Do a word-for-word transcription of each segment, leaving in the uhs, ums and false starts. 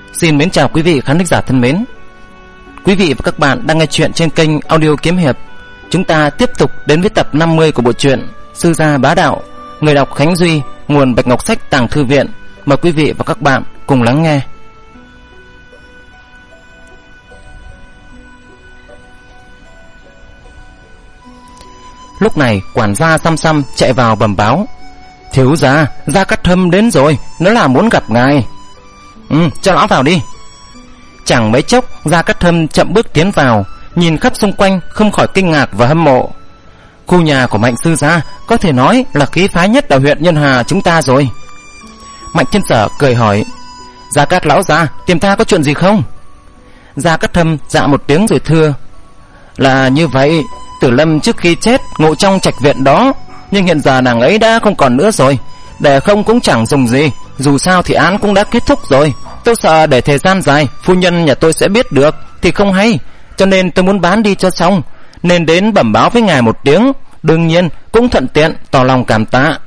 Xin mến chào quý vị khán thính giả thân mến. Quý vị và các bạn đang nghe chuyện trên kênh Audio Kiếm Hiệp. Chúng ta tiếp tục đến với tập năm mươi của bộ truyện Sư Gia Bá Đạo. Người đọc Khánh Duy, nguồn Bạch Ngọc Sách Tàng Thư Viện. Mời quý vị và các bạn cùng lắng nghe. Lúc này quản gia Xăm Xăm chạy vào bẩm báo: thiếu gia, Gia Cát Thâm đến rồi, nó là muốn gặp ngài. Ừ, cho lão vào đi. Chẳng mấy chốc, Gia Cát Thâm chậm bước tiến vào, nhìn khắp xung quanh không khỏi kinh ngạc và hâm mộ. Khu nhà của Mạnh sư gia có thể nói là khí phái nhất ở huyện Nhân Hà chúng ta rồi. Mạnh Thiên Sở cười hỏi: Gia Cát lão gia, tìm ta có chuyện gì không? Gia Cát Thâm dạ một tiếng rồi thưa: là như vậy, Tử Lâm trước khi chết ngộ trong trạch viện đó, nhưng hiện giờ nàng ấy đã không còn nữa rồi, để không cũng chẳng dùng gì. Dù sao thì án cũng đã kết thúc rồi. Tôi sợ để thời gian dài phu nhân nhà tôi sẽ biết được thì không hay, cho nên tôi muốn bán đi cho xong, nên đến bẩm báo với ngài một tiếng. Đương nhiên cũng thuận tiện tỏ lòng cảm tạ.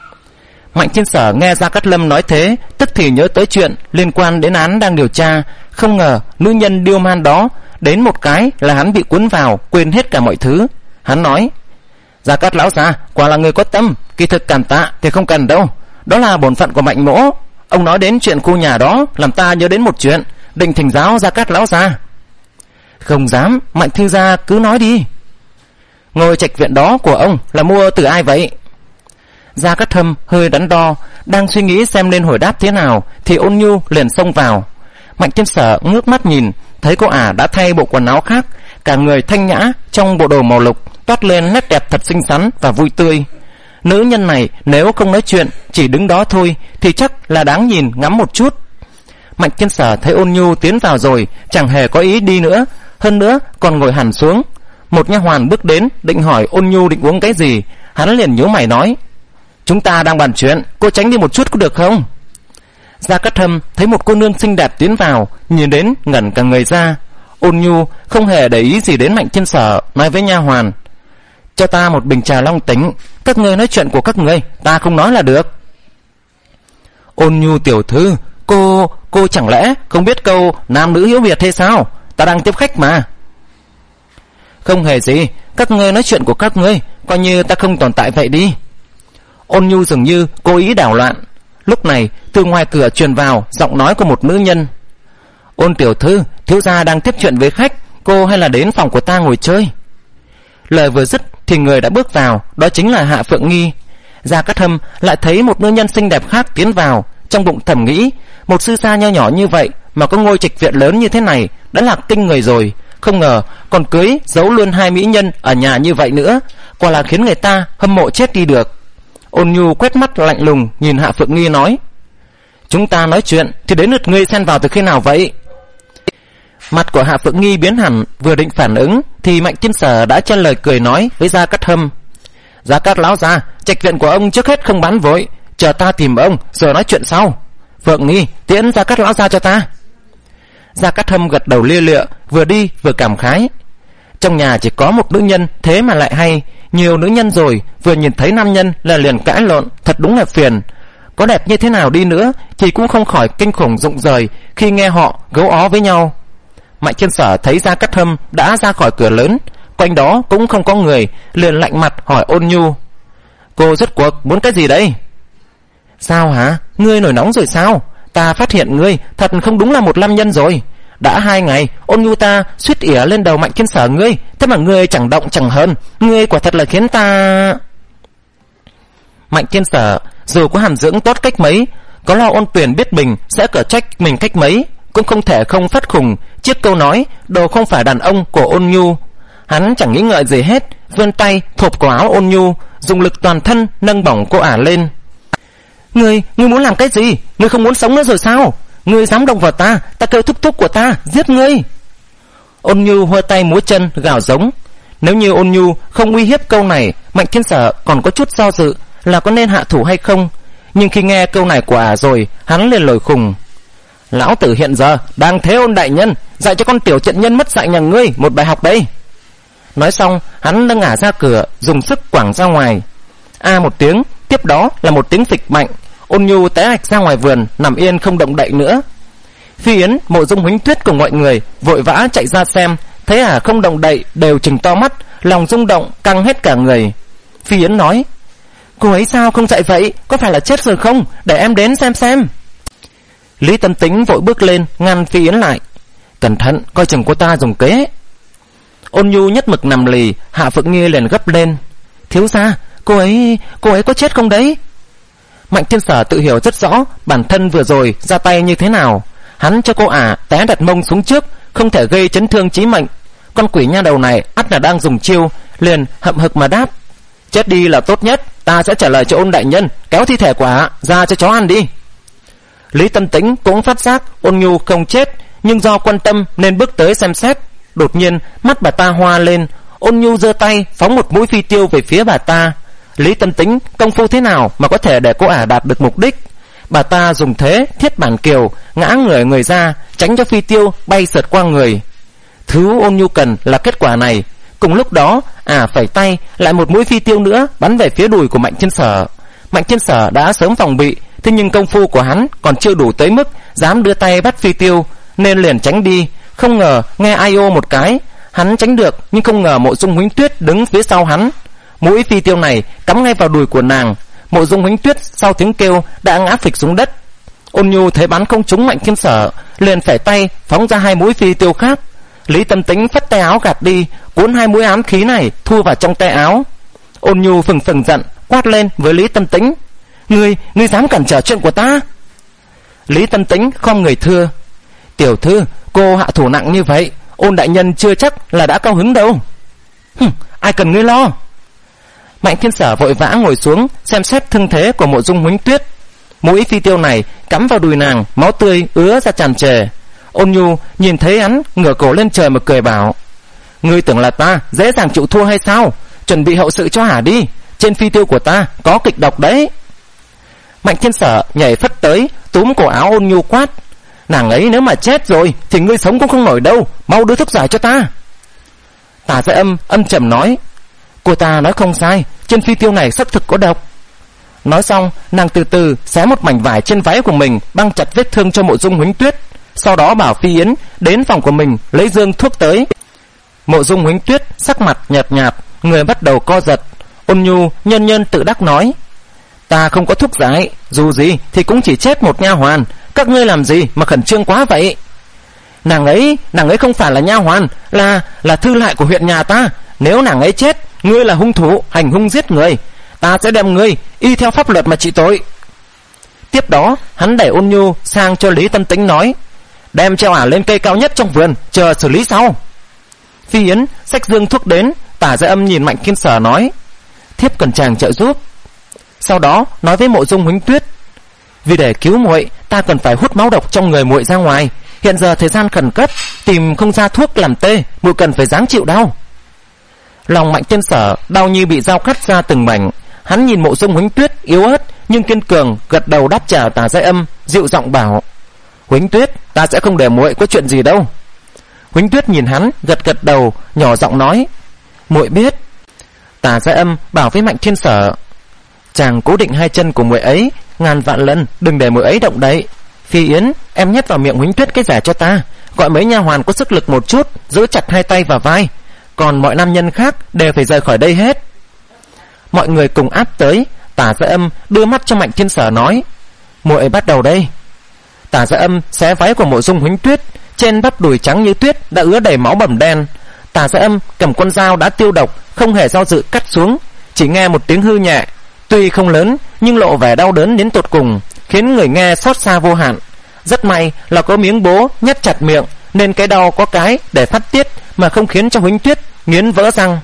Mạnh Thiên Sở nghe Gia Cát Lâm nói thế, tức thì nhớ tới chuyện liên quan đến án đang điều tra. Không ngờ nữ nhân điêu man đó đến một cái là hắn bị cuốn vào, quên hết cả mọi thứ. Hắn nói: Gia Cát lão gia quả là người có tâm, kỳ thực cảm tạ thì không cần đâu, đó là bổn phận của Mạnh mỗ. Ông nói đến chuyện khu nhà đó làm ta nhớ đến một chuyện, định thỉnh giáo Gia Cát lão gia. Không dám, Mạnh thư gia cứ nói đi. Ngôi trạch viện đó của ông là mua từ ai vậy? Gia Cát Thâm hơi đắn đo, đang suy nghĩ xem nên hồi đáp thế nào, thì Ôn Nhu liền xông vào. Mạnh Thiên Sở ngước mắt nhìn, thấy cô ả đã thay bộ quần áo khác, cả người thanh nhã trong bộ đồ màu lục, toát lên nét đẹp thật xinh xắn và vui tươi. Nữ nhân này nếu không nói chuyện, chỉ đứng đó thôi thì chắc là đáng nhìn ngắm một chút. Mạnh Thiên Sở thấy Ôn Nhu tiến vào rồi, chẳng hề có ý đi nữa, hơn nữa còn ngồi hẳn xuống. Một nha hoàn bước đến định hỏi Ôn Nhu định uống cái gì, hắn liền nhíu mày nói: chúng ta đang bàn chuyện, cô tránh đi một chút có được không? Gia Cát Thâm thấy một cô nương xinh đẹp tiến vào, nhìn đến ngẩn cả người ra. Ôn Nhu không hề để ý gì đến Mạnh Thiên Sở, nói với nha hoàn: cho ta một bình trà long tính, các ngươi nói chuyện của các ngươi, ta không nói là được. Ôn Nhu tiểu thư, cô cô chẳng lẽ không biết câu nam nữ hiếu biệt hay sao? Ta đang tiếp khách mà. Không hề gì, các ngươi nói chuyện của các ngươi, coi như ta không tồn tại vậy đi. Ôn Nhu dường như cố ý đảo loạn. Lúc này từ ngoài cửa truyền vào giọng nói của một nữ nhân: Ôn tiểu thư, thiếu gia đang tiếp chuyện với khách, cô hay là đến phòng của ta ngồi chơi? Lời vừa dứt thì người đã bước vào, đó chính là Hạ Phượng Nghi. Gia Cát Thâm lại thấy một nữ nhân xinh đẹp khác tiến vào, trong bụng thầm nghĩ: một sư gia nho nhỏ như vậy mà có ngôi trạch viện lớn như thế này đã là kinh người rồi, không ngờ còn cưới giấu luôn hai mỹ nhân ở nhà như vậy nữa, quả là khiến người ta hâm mộ chết đi được. Ôn Nhu quét mắt lạnh lùng nhìn Hạ Phượng Nghi nói: chúng ta nói chuyện thì đến lượt ngươi xen vào từ khi nào vậy? Mặt của Hạ Phượng Nghi biến hẳn, vừa định phản ứng thì Mạnh Thiên Sở đã chen lời cười nói với Gia Cát Thâm: Gia Cát lão gia, trạch viện của ông trước hết không bán vội, chờ ta tìm ông rồi nói chuyện sau. Phượng Nghi, tiễn Gia Cát lão gia cho ta. Gia Cát Thâm gật đầu lia lịa, vừa đi vừa cảm khái: trong nhà chỉ có một nữ nhân thế mà lại hay, nhiều nữ nhân rồi vừa nhìn thấy nam nhân là liền cãi lộn, thật đúng là phiền. Có đẹp như thế nào đi nữa thì cũng không khỏi kinh khủng rụng rời khi nghe họ gấu ó với nhau. Mạnh Thiên Sở thấy Gia Cát Thâm đã ra khỏi cửa lớn, quanh đó cũng không có người, liền lạnh mặt hỏi Ôn Nhu: cô rốt cuộc muốn cái gì đây? Sao hả? Ngươi nổi nóng rồi sao? Ta phát hiện ngươi thật không đúng là một nam nhân rồi. Đã hai ngày Ôn Nhu ta suýt ỉa lên đầu Mạnh Thiên Sở ngươi, thế mà ngươi chẳng động chẳng hơn, ngươi quả thật là khiến ta... Mạnh Thiên Sở dù có hàm dưỡng tốt cách mấy, có lo Ôn Tuyền biết mình sẽ cở trách mình cách mấy, cũng không thể không phát khùng chiếc câu nói đồ không phải đàn ông của Ôn Nhu. Hắn chẳng nghĩ ngợi gì hết, vươn tay thộp cổ áo Ôn Nhu, dùng lực toàn thân nâng bổng cô ả lên. Ngươi, ngươi muốn làm cái gì? Ngươi không muốn sống nữa rồi sao? Ngươi dám động vào ta, ta kêu thúc thúc của ta giết ngươi. Ôn Nhu hôi tay múa chân gào giống. Nếu như Ôn Nhu không uy hiếp câu này, Mạnh Thiên Sở còn có chút do dự là có nên hạ thủ hay không, nhưng khi nghe câu này của ả rồi, hắn liền lồi khùng: lão tử hiện giờ đang thế Ôn đại nhân dạy cho con tiểu trận nhân mất dạy nhà ngươi một bài học đây. Nói xong hắn nâng ả ra cửa, dùng sức quẳng ra ngoài. A một tiếng, tiếp đó là một tiếng phịch mạnh, Ôn Nhu té ạch ra ngoài vườn, nằm yên không động đậy nữa. Phi Yến, Mộ Dung Huỳnh Tuyết cùng mọi người vội vã chạy ra xem, thấy Ả không động đậy đều trừng to mắt, lòng rung động căng hết cả người. Phi Yến nói: cô ấy sao không chạy vậy, có phải là chết rồi không, để em đến xem xem. Lý Tâm Tĩnh vội bước lên ngăn Phi Yến lại: cẩn thận, coi chừng cô ta dùng kế. Ôn Nhu nhất mực nằm lì, Hạ Phượng Nghi liền gấp lên: thiếu gia, cô ấy cô ấy có chết không đấy? Mạnh Thiên Sở tự hiểu rất rõ bản thân vừa rồi ra tay như thế nào, hắn cho cô Ả té đặt mông xuống trước, không thể gây chấn thương chí mệnh. Con quỷ nha đầu này ắt là đang dùng chiêu, liền hậm hực mà đáp: chết đi là tốt nhất, ta sẽ trả lời cho Ôn đại nhân, kéo thi thể của Ả ra cho chó ăn đi. Lý Tâm Tĩnh cũng phát giác Ôn Nhu không chết, nhưng do quan tâm nên bước tới xem xét. Đột nhiên mắt bà ta hoa lên, Ôn Nhu giơ tay phóng một mũi phi tiêu về phía bà ta. Lý Tâm Tĩnh công phu thế nào mà có thể để cô Ả đạt được mục đích? Bà ta dùng thế thiết bản kiều, ngã người người ra, tránh cho phi tiêu bay sượt qua người. Thứ Ôn Nhu cần là kết quả này. Cùng lúc đó, Ả phẩy tay, lại một mũi phi tiêu nữa bắn về phía đùi của Mạnh Thiên Sở. Mạnh Thiên Sở đã sớm phòng bị, thế nhưng công phu của hắn còn chưa đủ tới mức dám đưa tay bắt phi tiêu, nên liền tránh đi. Không ngờ nghe ai ô một cái, hắn tránh được, nhưng không ngờ Mộ Dung Huỳnh Tuyết đứng phía sau hắn. Mũi phi tiêu này cắm ngay vào đùi của nàng. Mộ Dung Huỳnh Tuyết sau tiếng kêu đã ngã phịch xuống đất. Ôn Nhu thấy bắn không trúng Mạnh Thiên Sở, liền phẩy tay phóng ra hai mũi phi tiêu khác. Lý Tâm Tĩnh phất tay áo gạt đi, cuốn hai mũi ám khí này thu vào trong tay áo. Ôn Nhu phừng phừng giận quát lên với Lý Tâm Tĩnh: ngươi ngươi dám cản trở chuyện của ta? Lý Tâm Tĩnh khom người thưa: tiểu thư, cô hạ thủ nặng như vậy, Ôn đại nhân chưa chắc là đã cao hứng đâu. Hừm, ai cần ngươi lo. Mạnh Thiên Sở vội vã ngồi xuống xem xét thương thế của Mộ Dung Huỳnh Tuyết. Mũi phi tiêu này cắm vào đùi nàng, máu tươi ứa ra tràn trề. Ôn Nhu nhìn thấy hắn ngửa cổ lên trời mà cười bảo: ngươi tưởng là ta dễ dàng chịu thua hay sao? Chuẩn bị hậu sự cho Hả đi, trên phi tiêu của ta có kịch độc đấy. Mạnh Thiên Sở nhảy phất tới túm cổ áo Ôn Nhu quát: nàng ấy nếu mà chết rồi thì ngươi sống cũng không nổi đâu, mau đưa thuốc giải cho ta. Tả Giai Âm âm trầm nói: cô ta nói không sai, trên phi tiêu này xác thực có độc. Nói xong, nàng từ từ xé một mảnh vải trên váy của mình băng chặt vết thương cho Mộ Dung Huỳnh Tuyết, sau đó bảo Phi Yến đến phòng của mình lấy dương thuốc tới. Mộ Dung Huỳnh Tuyết sắc mặt nhợt nhạt, người bắt đầu co giật. Ôn Nhu nhân nhân tự đắc nói: ta không có thuốc giải, dù gì thì cũng chỉ chết một nha hoàn, các ngươi làm gì mà khẩn trương quá vậy? Nàng ấy, nàng ấy không phải là nha hoàn, là là thư lại của huyện nhà ta. Nếu nàng ấy chết, ngươi là hung thủ hành hung giết người, ta sẽ đem ngươi y theo pháp luật mà trị tội. Tiếp đó hắn đẩy Ôn Nhu sang cho Lý Tâm Tĩnh nói: đem treo Ả lên cây cao nhất trong vườn, chờ xử lý sau. Phi Yến xách dương thuốc đến. Tả Giai Âm nhìn Mạnh Thiên Sở nói: thiếp cần chàng trợ giúp. Sau đó nói với Mộ Dung Huỳnh Tuyết: vì để cứu muội, ta cần phải hút máu độc trong người muội ra ngoài. Hiện giờ thời gian khẩn cấp, tìm không ra thuốc làm tê, muội cần phải ráng chịu đau. Lòng Mạnh Thiên Sở đau như bị dao cắt ra từng mảnh. Hắn nhìn Mộ Dung Huỳnh Tuyết yếu ớt nhưng kiên cường, gật đầu đáp trả Tả Giai Âm, dịu giọng bảo: Huỳnh Tuyết, ta sẽ không để muội có chuyện gì đâu. Huỳnh Tuyết nhìn hắn, gật gật đầu, nhỏ giọng nói: muội biết. Tả Giai Âm bảo với Mạnh Thiên Sở: chàng cố định hai chân của muội ấy, ngàn vạn lần đừng để muội ấy động đậy. Phi Yến, em nhét vào miệng Huỳnh Tuyết cái rẻ cho ta, gọi mấy nha hoàn có sức lực một chút, giữ chặt hai tay và vai, còn mọi nam nhân khác đều phải rời khỏi đây hết. Mọi người cùng áp tới. Tả Giai Âm đưa mắt cho Mạnh Thiên Sở nói: muội bắt đầu đây. Tả Giai Âm xé váy của Mộ Dung Huỳnh Tuyết, trên bắp đùi trắng như tuyết đã ứa đầy máu bầm đen. Tả Giai Âm cầm con dao đã tiêu độc, không hề do dự cắt xuống. Chỉ nghe một tiếng hư nhẹ, tuy không lớn nhưng lộ vẻ đau đớn đến tột cùng, khiến người nghe xót xa vô hạn. Rất may là có miếng bố nhét chặt miệng, nên cái đau có cái để phát tiết mà không khiến cho Huỳnh Tuyết nghiến vỡ răng.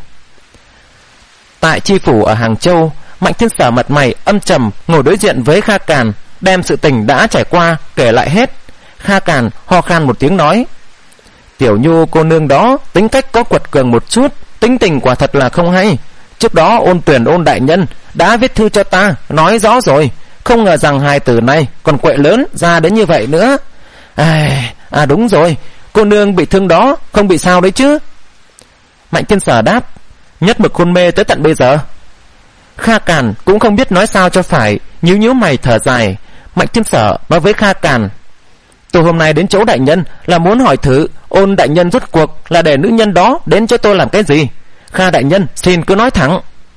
Tại chi phủ ở Hàng Châu, Mạnh Thiên Sở mặt mày âm trầm ngồi đối diện với Kha Càn, đem sự tình đã trải qua kể lại hết. Kha Càn ho khan một tiếng nói: tiểu Nhu cô nương đó tính cách có quật cường một chút, tính tình quả thật là không hay. Trước đó Ôn Tuyển Ôn đại nhân đã viết thư cho ta nói rõ rồi, không ngờ rằng hài tử này còn quậy lớn ra đến như vậy nữa. À, à đúng rồi, cô nương bị thương đó không bị sao đấy chứ? Mạnh Thiên Sở đáp: nhất mực hôn mê tới tận bây giờ. Kha Càn cũng không biết nói sao cho phải, nhíu nhíu mày thở dài. Mạnh Thiên Sở nói với Kha Càn: Tôi hôm nay đến chỗ đại nhân là muốn hỏi thử Ôn đại nhân rốt cuộc là để nữ nhân đó đến cho tôi làm cái gì. Kha đại nhân xin cứ nói thẳng.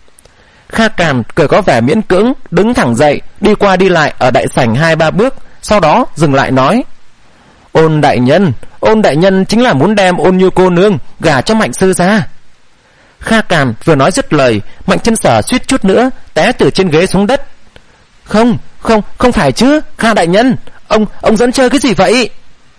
Kha Càn cười có vẻ miễn cưỡng, đứng thẳng dậy, đi qua đi lại ở đại sảnh hai ba bước, sau đó dừng lại nói: Ôn đại nhân, Ôn đại nhân chính là muốn đem Ôn Như cô nương gả cho Mạnh sư gia. Kha Càn vừa nói dứt lời, Mạnh Thiên Sở suýt chút nữa té từ trên ghế xuống đất. Không, không, không phải chứ, Kha đại nhân, ông ông dẫn chơi cái gì vậy?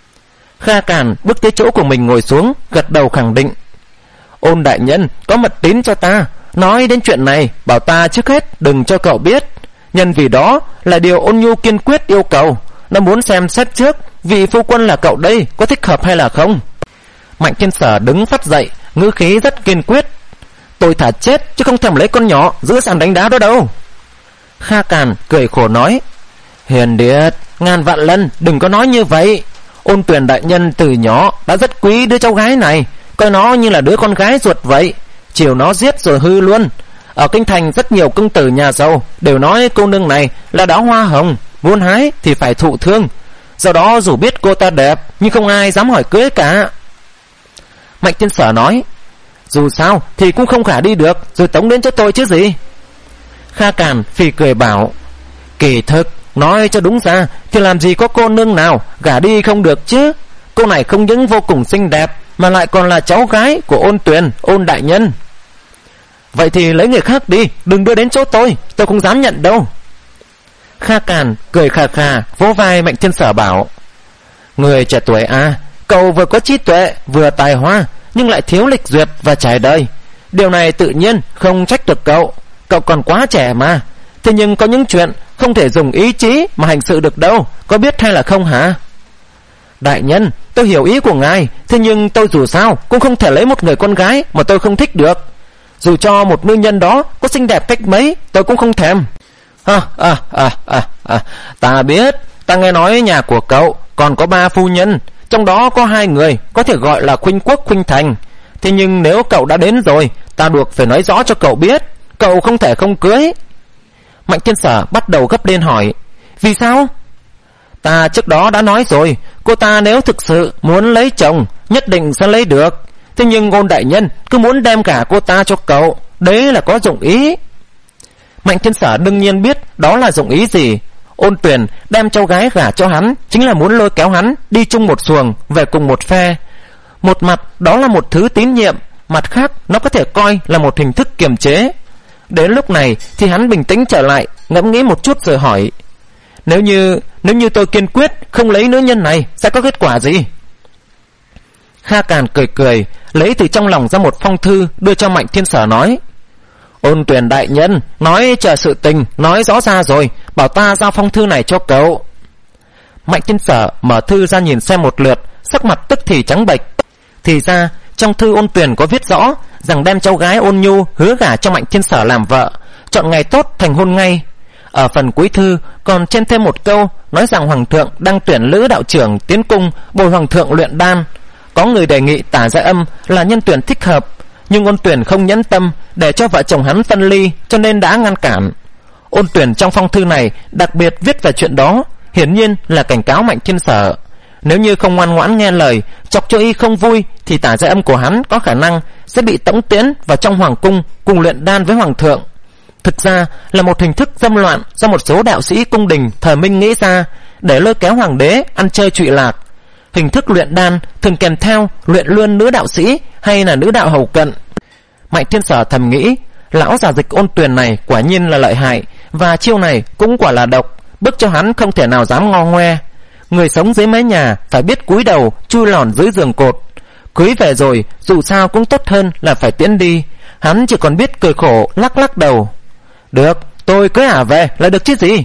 Kha Càn bước tới chỗ của mình ngồi xuống, gật đầu khẳng định: Ôn đại nhân có mật tín cho ta, nói đến chuyện này bảo ta trước hết đừng cho cậu biết. Nhân vì đó là điều Ôn Nhu kiên quyết yêu cầu, nó muốn xem xét trước vị phu quân là cậu đây có thích hợp hay là không. Mạnh Thiên Sở đứng phát dậy, ngữ khí rất kiên quyết: Tôi thà chết chứ không thèm lấy con nhỏ giữ sàn đánh đá đó đâu. Kha Càn cười khổ nói: Hiền Điệt, ngàn vạn lần đừng có nói như vậy. Ôn Tuyền đại nhân từ nhỏ đã rất quý đứa cháu gái này, coi nó như là đứa con gái ruột vậy, chiều nó giết rồi hư luôn. Ở kinh thành rất nhiều công tử nhà giàu đều nói cô nương này là đóa hoa hồng, muốn hái thì phải thụ thương. Do đó dù biết cô ta đẹp nhưng không ai dám hỏi cưới cả. Mạnh Thiên Sở nói: Dù sao thì cũng không khả đi được rồi tống đến cho tôi chứ gì. Kha Càn phì cười bảo: Kỳ thực nói cho đúng ra thì làm gì có cô nương nào gả đi không được chứ. Cô này không những vô cùng xinh đẹp mà lại còn là cháu gái của Ôn Tuyền, Ôn đại nhân. Vậy thì lấy người khác đi, đừng đưa đến chỗ tôi, tôi không dám nhận đâu. Kha Càn cười khà khà vỗ vai Mạnh Thiên Sở bảo: Người trẻ tuổi à, cậu vừa có trí tuệ vừa tài hoa nhưng lại thiếu lịch duyệt và trải đời. Điều này tự nhiên không trách được cậu, cậu còn quá trẻ mà. Thế nhưng có những chuyện không thể dùng ý chí mà hành sự được đâu, có biết hay là không hả? Đại nhân, tôi hiểu ý của ngài, thế nhưng tôi dù sao cũng không thể lấy một người con gái mà tôi không thích được. Dù cho một nữ nhân đó có xinh đẹp cách mấy, tôi cũng không thèm. À, à, à, à, à, ta biết, ta nghe nói nhà của cậu còn có ba phu nhân, trong đó có hai người có thể gọi là Khuynh Quốc Khuynh Thành. Thế nhưng nếu cậu đã đến rồi, ta buộc phải nói rõ cho cậu biết, cậu không thể không cưới. Mạnh Thiên Sở bắt đầu gấp lên hỏi: Vì sao? Ta trước đó đã nói rồi, cô ta nếu thực sự muốn lấy chồng nhất định sẽ lấy được. Thế nhưng Ôn đại nhân cứ muốn đem cả cô ta cho cậu, đấy là có dụng ý. Mạnh Thiên Sở đương nhiên biết đó là dụng ý gì. Ôn Tuyền đem cháu gái gả cho hắn chính là muốn lôi kéo hắn đi chung một xuồng, về cùng một phe. Một mặt đó là một thứ tín nhiệm, mặt khác nó có thể coi là một hình thức kiềm chế. Đến lúc này thì hắn bình tĩnh trở lại, ngẫm nghĩ một chút rồi hỏi: Nếu như nếu như tôi kiên quyết không lấy nữ nhân này sẽ có kết quả gì? Kha Càn cười cười, lấy từ trong lòng ra một phong thư đưa cho Mạnh Thiên Sở nói: Ôn Tuyền đại nhân nói chờ sự tình nói rõ ra rồi, bảo ta giao phong thư này cho cậu. Mạnh Thiên Sở mở thư ra nhìn xem một lượt, sắc mặt tức thì trắng bệch. Thì ra trong thư Ôn Tuyền có viết rõ rằng đem cháu gái Ôn Nhu hứa gả cho Mạnh Thiên Sở làm vợ, chọn ngày tốt thành hôn ngay. Ở phần cuối thư còn trên thêm một câu nói rằng hoàng thượng đang tuyển Lữ đạo trưởng tiến cung bồi hoàng thượng luyện đan. Có người đề nghị Tả Gia Âm là nhân tuyển thích hợp, nhưng Ôn Tuyền không nhẫn tâm để cho vợ chồng hắn phân ly, cho nên đã ngăn cản. Ôn Tuyền trong phong thư này đặc biệt viết về chuyện đó, hiển nhiên là cảnh cáo Mạnh Thiên Sở. Nếu như không ngoan ngoãn nghe lời, chọc cho y không vui, thì Tả Gia Âm của hắn có khả năng sẽ bị tống tiễn vào trong hoàng cung cùng luyện đan với hoàng thượng. Thực ra là một hình thức dâm loạn do một số đạo sĩ cung đình thời Minh nghĩ ra để lôi kéo hoàng đế ăn chơi trụy lạc. Hình thức luyện đan thường kèm theo luyện luôn nữ đạo sĩ hay là nữ đạo hầu cận. Mạnh Thiên Sở thầm nghĩ, lão giả dịch Ôn Tuyền này quả nhiên là lợi hại, và chiêu này cũng quả là độc, bức cho hắn không thể nào dám ngo ngoe. Người sống dưới mái nhà phải biết cúi đầu chui lòn dưới giường cột. Cưới về rồi dù sao cũng tốt hơn là phải tiễn đi. Hắn chỉ còn biết cười khổ lắc lắc đầu. Được, tôi cưới ả về là được chứ gì.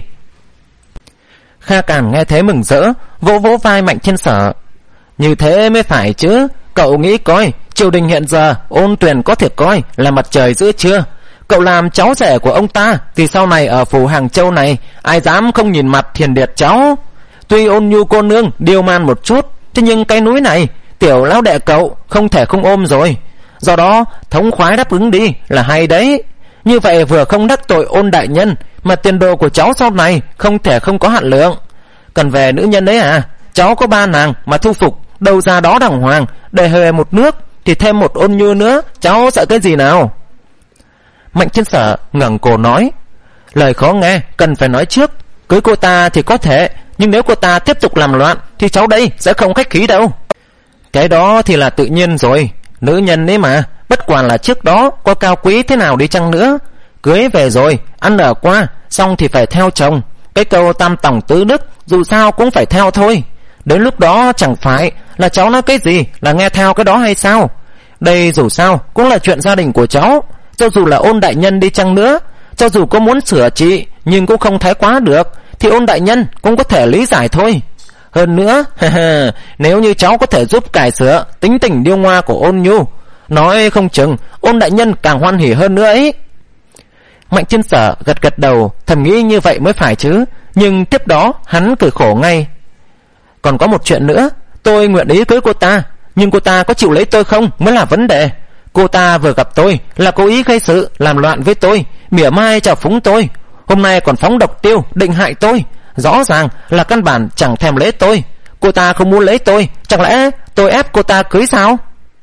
Kha Càn nghe thế mừng rỡ, vỗ vỗ vai Mạnh Thiên Sở. Như thế mới phải chứ. Cậu nghĩ coi, triều đình hiện giờ Ôn Tuyền có thể coi là mặt trời giữa trưa. Cậu làm cháu rể của ông ta thì sau này ở phủ Hàng Châu này ai dám không nhìn mặt Hiền Điệt cháu. Tuy Ôn Nhu cô nương điêu man một chút, thế nhưng cái núi này tiểu lão đệ cậu không thể không ôm rồi. Do đó thống khoái đáp ứng đi là hay đấy. Như vậy vừa không đắc tội Ôn đại nhân, mà tiền đồ của cháu sau này không thể không có hạn lượng. Cần về nữ nhân đấy à, cháu có ba nàng mà thu phục đâu ra đó đàng hoàng, để hề một nước thì thêm một Ôn Nhu nữa, cháu sợ cái gì nào? Mạnh Thiên Sở ngẩng cổ nói, lời khó nghe cần phải nói trước. Cưới cô ta thì có thể, nhưng nếu cô ta tiếp tục làm loạn thì cháu đây sẽ không khách khí đâu. Cái đó thì là tự nhiên rồi, nữ nhân ấy mà, bất quản là trước đó có cao quý thế nào đi chăng nữa, cưới về rồi, ăn ở qua, xong thì phải theo chồng. Cái câu tam tòng tứ đức dù sao cũng phải theo thôi. Đến lúc đó chẳng phải là cháu nói cái gì là nghe theo cái đó hay sao? Đây dù sao cũng là chuyện gia đình của cháu. Cho dù là Ôn đại nhân đi chăng nữa, cho dù có muốn sửa trị nhưng cũng không thái quá được, thì Ôn đại nhân cũng có thể lý giải thôi. Hơn nữa, nếu như cháu có thể giúp cải sửa tính tình điêu ngoa của Ôn Nhu, nói không chừng Ôn đại nhân càng hoan hỉ hơn nữa ấy. Mạnh Thiên Sở gật gật đầu, thầm nghĩ như vậy mới phải chứ. Nhưng tiếp đó hắn cười khổ ngay. Còn có một chuyện nữa, tôi nguyện ý cưới cô ta, nhưng cô ta có chịu lấy tôi không mới là vấn đề. Cô ta vừa gặp tôi là cố ý gây sự, làm loạn với tôi, mỉa mai chào phúng tôi, hôm nay còn phóng độc tiêu định hại tôi. Rõ ràng là căn bản chẳng thèm lấy tôi. Cô ta không muốn lấy tôi, chẳng lẽ tôi ép cô ta cưới sao?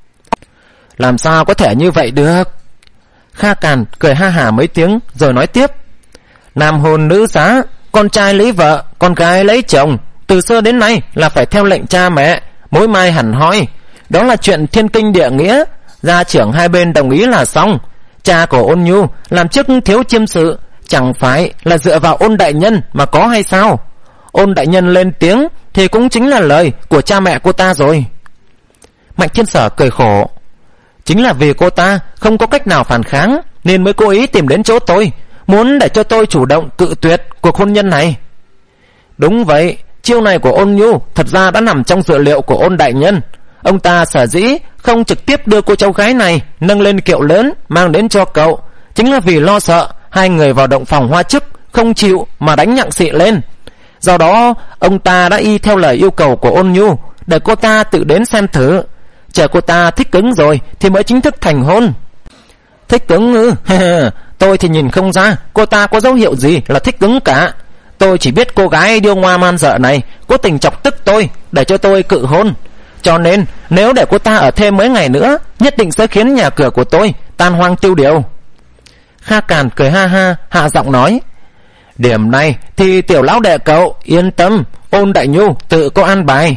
Làm sao có thể như vậy được? Kha Càn cười ha hả mấy tiếng rồi nói tiếp, nam hôn nữ giá, con trai lấy vợ, con gái lấy chồng, từ xưa đến nay là phải theo lệnh cha mẹ, mỗi mai hẳn hoi. Đó là chuyện thiên kinh địa nghĩa, gia trưởng hai bên đồng ý là xong. Cha của Ôn Nhu làm chức thiếu chiêm sự, chẳng phải là dựa vào Ôn đại nhân mà có hay sao? Ôn đại nhân lên tiếng thì cũng chính là lời của cha mẹ cô ta rồi. Mạnh Thiên Sở cười khổ, chính là vì cô ta không có cách nào phản kháng nên mới cố ý tìm đến chỗ tôi, muốn để cho tôi chủ động cự tuyệt cuộc hôn nhân này. Đúng vậy, chiêu này của Ôn Nhu thật ra đã nằm trong dự liệu của Ôn đại nhân. Ông ta sở dĩ không trực tiếp đưa cô cháu gái này nâng lên kiệu lớn mang đến cho cậu, chính là vì lo sợ hai người vào động phòng hoa chức không chịu mà đánh nhặng xị lên. Do đó ông ta đã y theo lời yêu cầu của Ôn Nhu, để cô ta tự đến xem thử, chờ cô ta thích ứng rồi thì mới chính thức thành hôn. Thích ứng ư? Tôi thì nhìn không ra cô ta có dấu hiệu gì là thích ứng cả. Tôi chỉ biết cô gái điêu ngoa man dợ này cố tình chọc tức tôi để cho tôi cự hôn. Cho nên nếu để cô ta ở thêm mấy ngày nữa, nhất định sẽ khiến nhà cửa của tôi tan hoang tiêu điều. Kha Càn cười ha ha, hạ giọng nói, điểm này thì tiểu lão đệ cậu yên tâm, Ôn đại Nhu tự có an bài.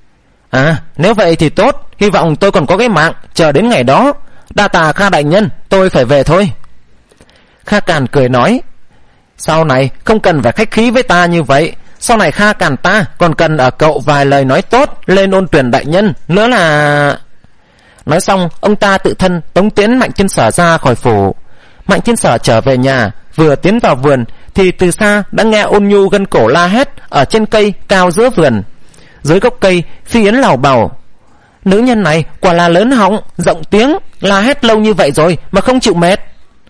À, nếu vậy thì tốt, hy vọng tôi còn có cái mạng chờ đến ngày đó. Đa tạ Kha đại nhân, tôi phải về thôi. Kha Càn cười nói, sau này không cần phải khách khí với ta như vậy. Sau này Kha Càn ta còn cần ở cậu vài lời nói tốt lên Ôn Tuyển đại nhân nữa là... Nói xong ông ta tự thân tống tiến Mạnh Thiên Sở ra khỏi phủ. Mạnh Thiên Sở trở về nhà, vừa tiến vào vườn thì từ xa đã nghe Ôn Nhu gân cổ la hét ở trên cây cao giữa vườn. Dưới gốc cây Phi Yến lảo bảo, nữ nhân này quả là lớn họng rộng tiếng, la hét lâu như vậy rồi mà không chịu mệt.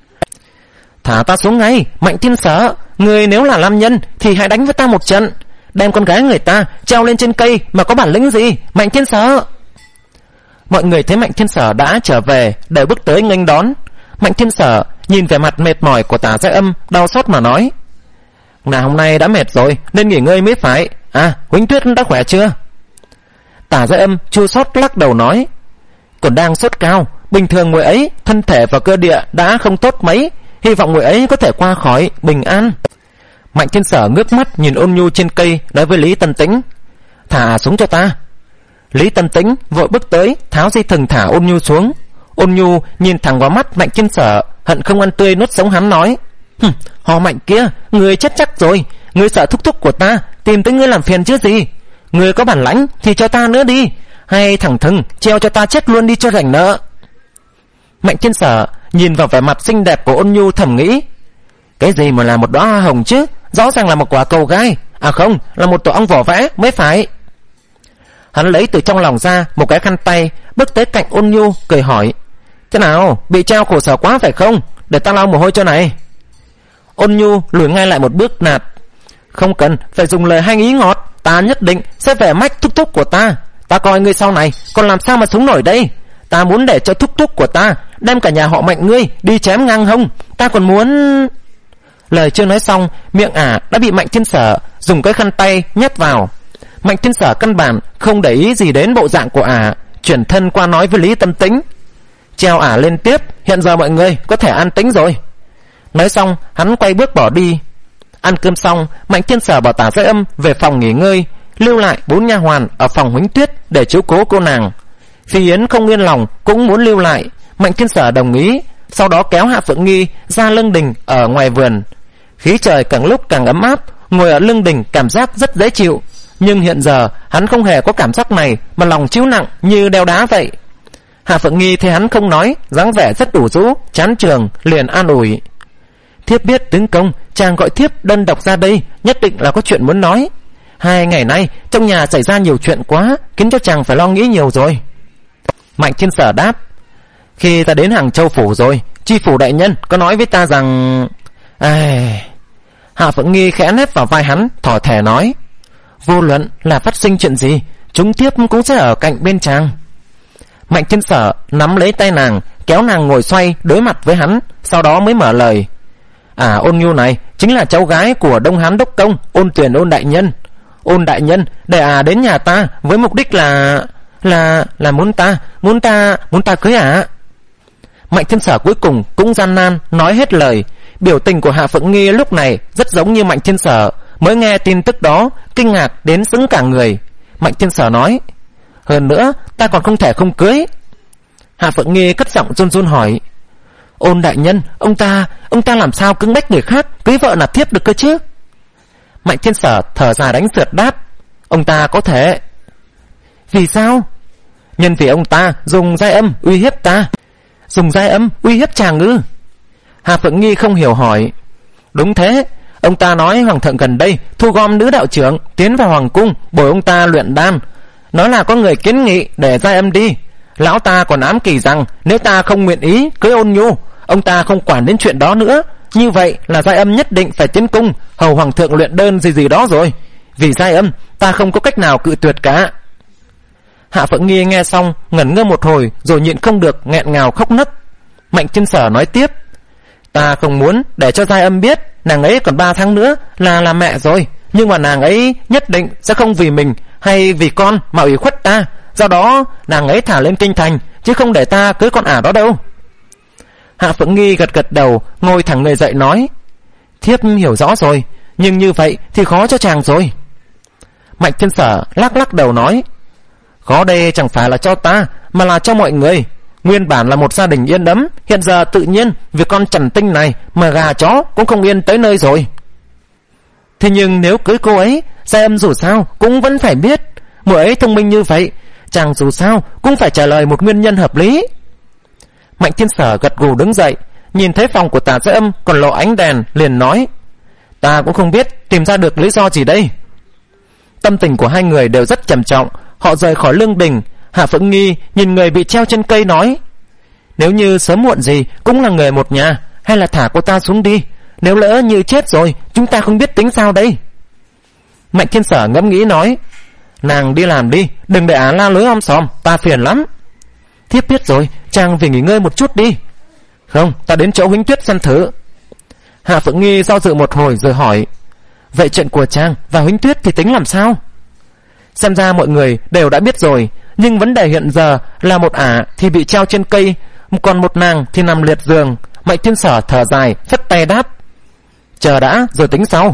Thả ta xuống ngay, Mạnh Thiên Sở, người nếu là nam nhân thì hãy đánh với ta một trận. Đem con gái người ta treo lên trên cây mà có bản lĩnh gì, Mạnh Thiên Sở? Mọi người thấy Mạnh Thiên Sở đã trở về đều bước tới nghênh đón. Mạnh Thiên Sở nhìn vẻ mặt mệt mỏi của Tả Giai Âm, đau xót mà nói, nàng hôm nay đã mệt rồi nên nghỉ ngơi mới phải. À, Huỳnh Tuyết đã khỏe chưa? Tả Giai Âm chua xót lắc đầu nói, còn đang sốt cao, bình thường người ấy thân thể và cơ địa đã không tốt mấy, hy vọng người ấy có thể qua khỏi bình an. Mạnh Thiên Sở ngước mắt nhìn Ôn Nhu trên cây, nói với Lý Tân Tĩnh, thả xuống cho ta. Lý Tân Tĩnh vội bước tới tháo dây thừng thả Ôn Nhu xuống. Ôn Nhu nhìn thẳng vào mắt Mạnh Thiên Sở, hận không ăn tươi nuốt sống hắn nói, hừm, họ Mạnh kia, người chết chắc rồi, người sợ thúc thúc của ta tìm tới ngươi làm phiền chứ gì. Người có bản lãnh thì cho ta nữa đi, hay thẳng thừng treo cho ta chết luôn đi cho rảnh nợ. Mạnh Thiên Sở nhìn vào vẻ mặt xinh đẹp của Ôn Nhu thầm nghĩ, cái gì mà là một đóa hoa hồng chứ, rõ ràng là một quả cầu gai, à không, là một tổ ong vỏ vẽ mới phải. Hắn lấy từ trong lòng ra một cái khăn tay, bước tới cạnh Ôn Nhu cười hỏi, thế nào, bị treo khổ sở quá phải không, để ta lau mồ hôi cho này. Ôn Nhu lùi ngay lại một bước nạt, không cần phải dùng lời hay ý ngọt, ta nhất định sẽ về mách thúc thúc của ta. Ta coi ngươi sau này còn làm sao mà sống nổi đây. Ta muốn để cho thúc thúc của ta đem cả nhà họ Mạnh ngươi đi chém ngang hông. Ta còn muốn... Lời chưa nói xong, miệng ả đã bị Mạnh Thiên Sở dùng cái khăn tay nhét vào. Mạnh Thiên Sở căn bản không để ý gì đến bộ dạng của ả, chuyển thân qua nói với Lý Tâm Tĩnh: "Treo ả lên tiếp, hiện giờ mọi người có thể an tĩnh rồi." Nói xong, hắn quay bước bỏ đi. Ăn cơm xong, Mạnh Thiên Sở bảo Tả Giai Âm về phòng nghỉ ngơi, lưu lại bốn nha hoàn ở phòng Huỳnh Tuyết để chiếu cố cô nàng. Phi Yến không yên lòng cũng muốn lưu lại, Mạnh Thiên Sở đồng ý, sau đó kéo Hạ Phượng Nghi ra lưng đình ở ngoài vườn. Khí trời càng lúc càng ấm áp, ngồi ở lưng đình cảm giác rất dễ chịu, nhưng hiện giờ hắn không hề có cảm giác này mà lòng chiếu nặng như đeo đá vậy. Hạ Phượng Nghi thấy hắn không nói, dáng vẻ rất đủ rũ, chán trường, liền an ủi: "Thiếp biết tướng công chàng gọi thiếp đơn độc ra đây nhất định là có chuyện muốn nói. Hai ngày nay trong nhà xảy ra nhiều chuyện quá, khiến cho chàng phải lo nghĩ nhiều rồi." Mạnh Thiên Sở đáp: "Khi ta đến Hàng Châu phủ rồi, tri phủ đại nhân có nói với ta rằng..." Ai... Hạ Phượng Nghi khẽ nép vào vai hắn, thỏ thẻ nói: "Vô luận là phát sinh chuyện gì, chúng thiếp cũng sẽ ở cạnh bên chàng." Mạnh Thiên Sở nắm lấy tay nàng, kéo nàng ngồi xoay đối mặt với hắn, sau đó mới mở lời: "À, Ôn Nhu này chính là cháu gái của Đông Hán đốc công Ôn Tuyền Ôn đại nhân. Ôn đại nhân để à đến nhà ta với mục đích là là là muốn ta muốn ta muốn ta cưới à?" Mạnh Thiên Sở cuối cùng cũng gian nan nói hết lời. Biểu tình của Hạ Phượng Nghi lúc này rất giống như Mạnh Thiên Sở mới nghe tin tức đó, kinh ngạc đến sững cả người. Mạnh Thiên Sở nói: "Hơn nữa ta còn không thể không cưới." Hạ Phượng Nghi cất giọng run run hỏi: "Ôn đại nhân, ông ta ông ta làm sao cứng bách người khác cưới vợ nạp thiếp được cơ chứ?" Mạnh Thiên Sở thở dài đánh sượt đáp: "Ông ta có thể." "Vì sao?" "Nhân vì ông ta dùng giai âm uy hiếp ta." "Dùng giai âm uy hiếp chàng ư?" Hạ Phượng Nghi không hiểu hỏi: "Đúng thế, ông ta nói hoàng thượng gần đây thu gom nữ đạo trưởng tiến vào hoàng cung bồi ông ta luyện đan, nói là có người kiến nghị để giai âm đi. Lão ta còn ám kỳ rằng nếu ta không nguyện ý cưới Ôn Nhu, ông ta không quản đến chuyện đó nữa. Như vậy là giai âm nhất định phải tiến cung hầu hoàng thượng luyện đơn gì gì đó rồi. Vì giai âm ta không có cách nào cự tuyệt cả." Hạ Phượng Nghi nghe xong ngẩn ngơ một hồi rồi nhịn không được nghẹn ngào khóc nấc. Mạnh Thiên Sở nói tiếp: "Ta không muốn để cho giai âm biết nàng ấy còn ba tháng nữa là làm mẹ rồi, nhưng mà nàng ấy nhất định sẽ không vì mình hay vì con mà ủy khuất ta. Do đó nàng ấy thả lên kinh thành, chứ không để ta cưới con ả đó đâu." Hạ Phượng Nghi gật gật đầu, ngồi thẳng người dậy nói: "Thiếp hiểu rõ rồi, nhưng như vậy thì khó cho chàng rồi." Mạnh Thiên Sở lắc lắc đầu nói: "Khó đây chẳng phải là cho ta, mà là cho mọi người. Nguyên bản là một gia đình yên ấm, hiện giờ tự nhiên vì con Trần Tinh này mà gà chó cũng không yên tới nơi rồi." "Thế nhưng nếu cưới cô ấy, giai âm dù sao cũng vẫn phải biết. Muội ấy thông minh như vậy, chàng dù sao cũng phải trả lời một nguyên nhân hợp lý." Mạnh Thiên Sở gật gù đứng dậy, nhìn thấy phòng của Tả Giai Âm còn lộ ánh đèn, liền nói: "Ta cũng không biết tìm ra được lý do gì đây." Tâm tình của hai người đều rất trầm trọng. Họ rời khỏi lương đình. Hạ Phượng Nghi nhìn người bị treo trên cây nói: "Nếu như sớm muộn gì cũng là người một nhà, hay là thả cô ta xuống đi. Nếu lỡ như chết rồi, chúng ta không biết tính sao đây." Mạnh Thiên Sở ngẫm nghĩ nói: "Nàng đi làm đi, đừng để á la lối om sòm, ta phiền lắm." "Thiếp biết rồi, chàng về nghỉ ngơi một chút đi." "Không, ta đến chỗ Huỳnh Tuyết xem thử." Hạ Phượng Nghi do dự một hồi rồi hỏi: "Vậy chuyện của chàng và Huỳnh Tuyết thì tính làm sao?" Xem ra mọi người đều đã biết rồi, nhưng vấn đề hiện giờ là một ả thì bị treo trên cây, còn một nàng thì nằm liệt giường. Mạnh Thiên Sở thở dài, phất tay đáp: "Chờ đã rồi tính sau."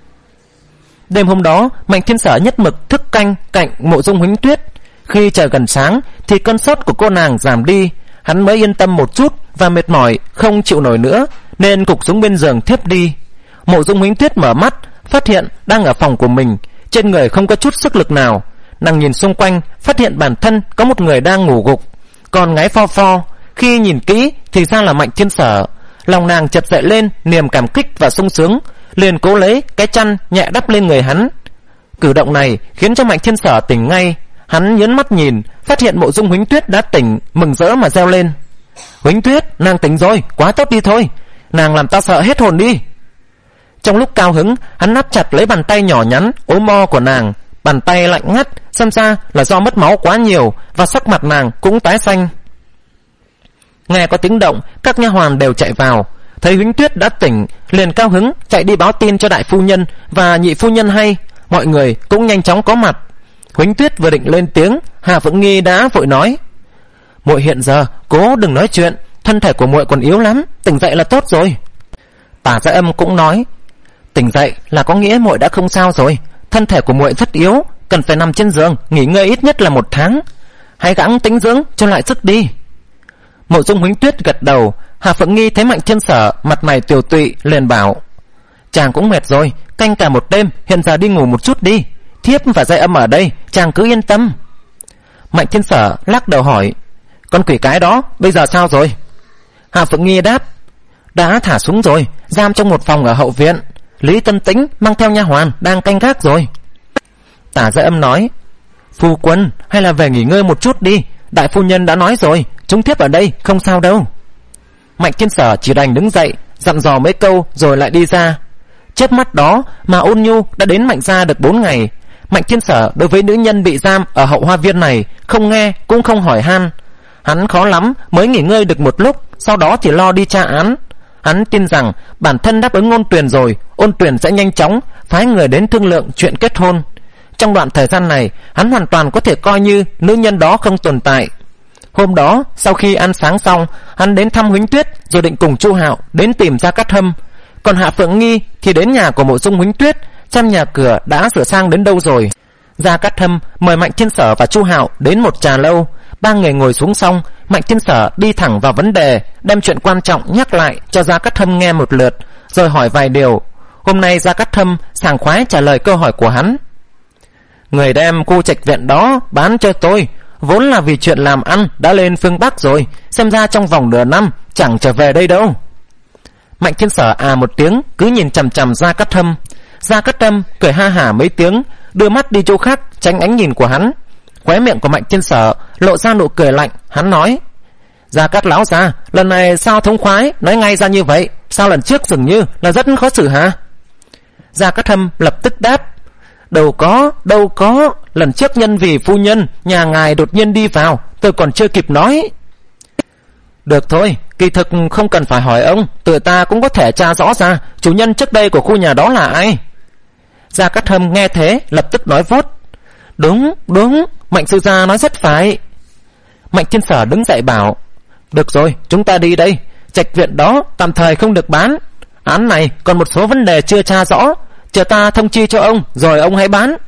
Đêm hôm đó, Mạnh Thiên Sở nhất mực thức canh cạnh mộ dung Huỳnh Tuyết. Khi trời gần sáng thì cơn sốt của cô nàng giảm đi, hắn mới yên tâm một chút và mệt mỏi không chịu nổi nữa, nên gục xuống bên giường thiếp đi. Mộ dung Huỳnh Tuyết mở mắt, phát hiện đang ở phòng của mình, trên người không có chút sức lực nào. Nàng nhìn xung quanh, phát hiện bản thân có một người đang ngủ gục, còn ngáy pho pho. Khi nhìn kỹ thì ra là Mạnh Thiên Sở. Lòng nàng chợt dậy lên niềm cảm kích và sung sướng, liền cố lấy cái chăn nhẹ đắp lên người hắn. Cử động này khiến cho Mạnh Thiên Sở tỉnh ngay. Hắn nhớn mắt nhìn, phát hiện mộ dung Huỳnh Tuyết đã tỉnh, mừng rỡ mà reo lên: "Huỳnh Tuyết, nàng tỉnh rồi, quá tốt đi thôi. Nàng làm ta sợ hết hồn đi." Trong lúc cao hứng, hắn nắm chặt lấy bàn tay nhỏ nhắn ốm mo của nàng. Bàn tay lạnh ngắt, xem ra là do mất máu quá nhiều, và sắc mặt nàng cũng tái xanh. Nghe có tiếng động, các nha hoàn đều chạy vào, thấy Huỳnh Tuyết đã tỉnh, liền cao hứng chạy đi báo tin cho đại phu nhân và nhị phu nhân hay. Mọi người cũng nhanh chóng có mặt. Huỳnh Tuyết vừa định lên tiếng, Hà Phượng Nghi đã vội nói: "Muội hiện giờ cố đừng nói chuyện, thân thể của muội còn yếu lắm, tỉnh dậy là tốt rồi." Tả Gia Âm cũng nói: "Tỉnh dậy là có nghĩa muội đã không sao rồi, thân thể của muội rất yếu, cần phải nằm trên giường nghỉ ngơi ít nhất là một tháng, hãy gắng tĩnh dưỡng cho lại sức đi." Mộ Dung Huỳnh Tuyết gật đầu. Hà Phượng Nghi thấy Mạnh Thiên Sở mặt mày tiều tụy liền bảo: "Chàng cũng mệt rồi, canh cả một đêm, hiện giờ đi ngủ một chút đi, thiếp và Gia Âm ở đây, chàng cứ yên tâm." Mạnh Thiên Sở lắc đầu hỏi: "Con quỷ cái đó bây giờ sao rồi?" Hà Phượng Nghi đáp: "Đã thả xuống rồi, giam trong một phòng ở hậu viện. Lý Tân Tĩnh mang theo nha hoàn đang canh gác rồi." Tả Gia Âm nói: "Phu quân hay là về nghỉ ngơi một chút đi, đại phu nhân đã nói rồi, chúng thiếp ở đây không sao đâu." Mạnh Thiên Sở chỉ đành đứng dậy dặn dò mấy câu rồi lại đi ra. Chớp mắt đó mà Ôn Nhu đã đến Mạnh gia được bốn ngày. Mạnh Thiên Sở đối với nữ nhân bị giam ở hậu hoa viên này không nghe cũng không hỏi han. Hắn khó lắm mới nghỉ ngơi được một lúc, sau đó thì lo đi tra án. Hắn tin rằng bản thân đáp ứng Ôn Tuyền rồi, Ôn Tuyền sẽ nhanh chóng phái người đến thương lượng chuyện kết hôn. Trong đoạn thời gian này, hắn hoàn toàn có thể coi như nữ nhân đó không tồn tại. Hôm đó, sau khi ăn sáng xong, hắn đến thăm Huỳnh Tuyết rồi định cùng Chu Hạo đến tìm Gia Cát Hâm. Còn Hạ Phượng Nghi thì đến nhà của Mộ Dung Huỳnh Tuyết, xem nhà cửa đã sửa sang đến đâu rồi. Gia Cát Hâm mời Mạnh Thiên Sở và Chu Hạo đến một trà lâu. Ba người ngồi xuống xong, Mạnh Thiên Sở đi thẳng vào vấn đề, đem chuyện quan trọng nhắc lại cho Gia Cát Hâm nghe một lượt, rồi hỏi vài điều. Hôm nay Gia Cát Hâm sảng khoái trả lời câu hỏi của hắn. "Người đem khu trạch viện đó bán cho tôi, vốn là vì chuyện làm ăn đã lên phương Bắc rồi, xem ra trong vòng nửa năm chẳng trở về đây đâu." Mạnh Thiên Sở à một tiếng, cứ nhìn chằm chằm Gia Cát Hâm. Gia Cát Hâm cười ha hả mấy tiếng, đưa mắt đi chỗ khác tránh ánh nhìn của hắn. Khóe miệng của Mạnh Thiên Sở lộ ra nụ cười lạnh, hắn nói: "Gia Cát lão gia, lần này sao thống khoái nói ngay ra như vậy, sao lần trước dường như là rất khó xử hả?" Gia Cát Hâm lập tức đáp: "Đâu có, đâu có, lần trước nhân vì phu nhân nhà ngài đột nhiên đi vào, tôi còn chưa kịp nói." "Được thôi, kỳ thực không cần phải hỏi ông, tụi ta cũng có thể tra rõ ra chủ nhân trước đây của khu nhà đó là ai." Gia Cát Hâm nghe thế lập tức nói vốt: "Đúng, đúng, Mạnh sư gia nói rất phải." Mạnh Thiên Sở đứng dậy bảo: "Được rồi, chúng ta đi đây, trạch viện đó tạm thời không được bán. Án này còn một số vấn đề chưa tra rõ, chờ ta thông chi cho ông rồi ông hãy bán."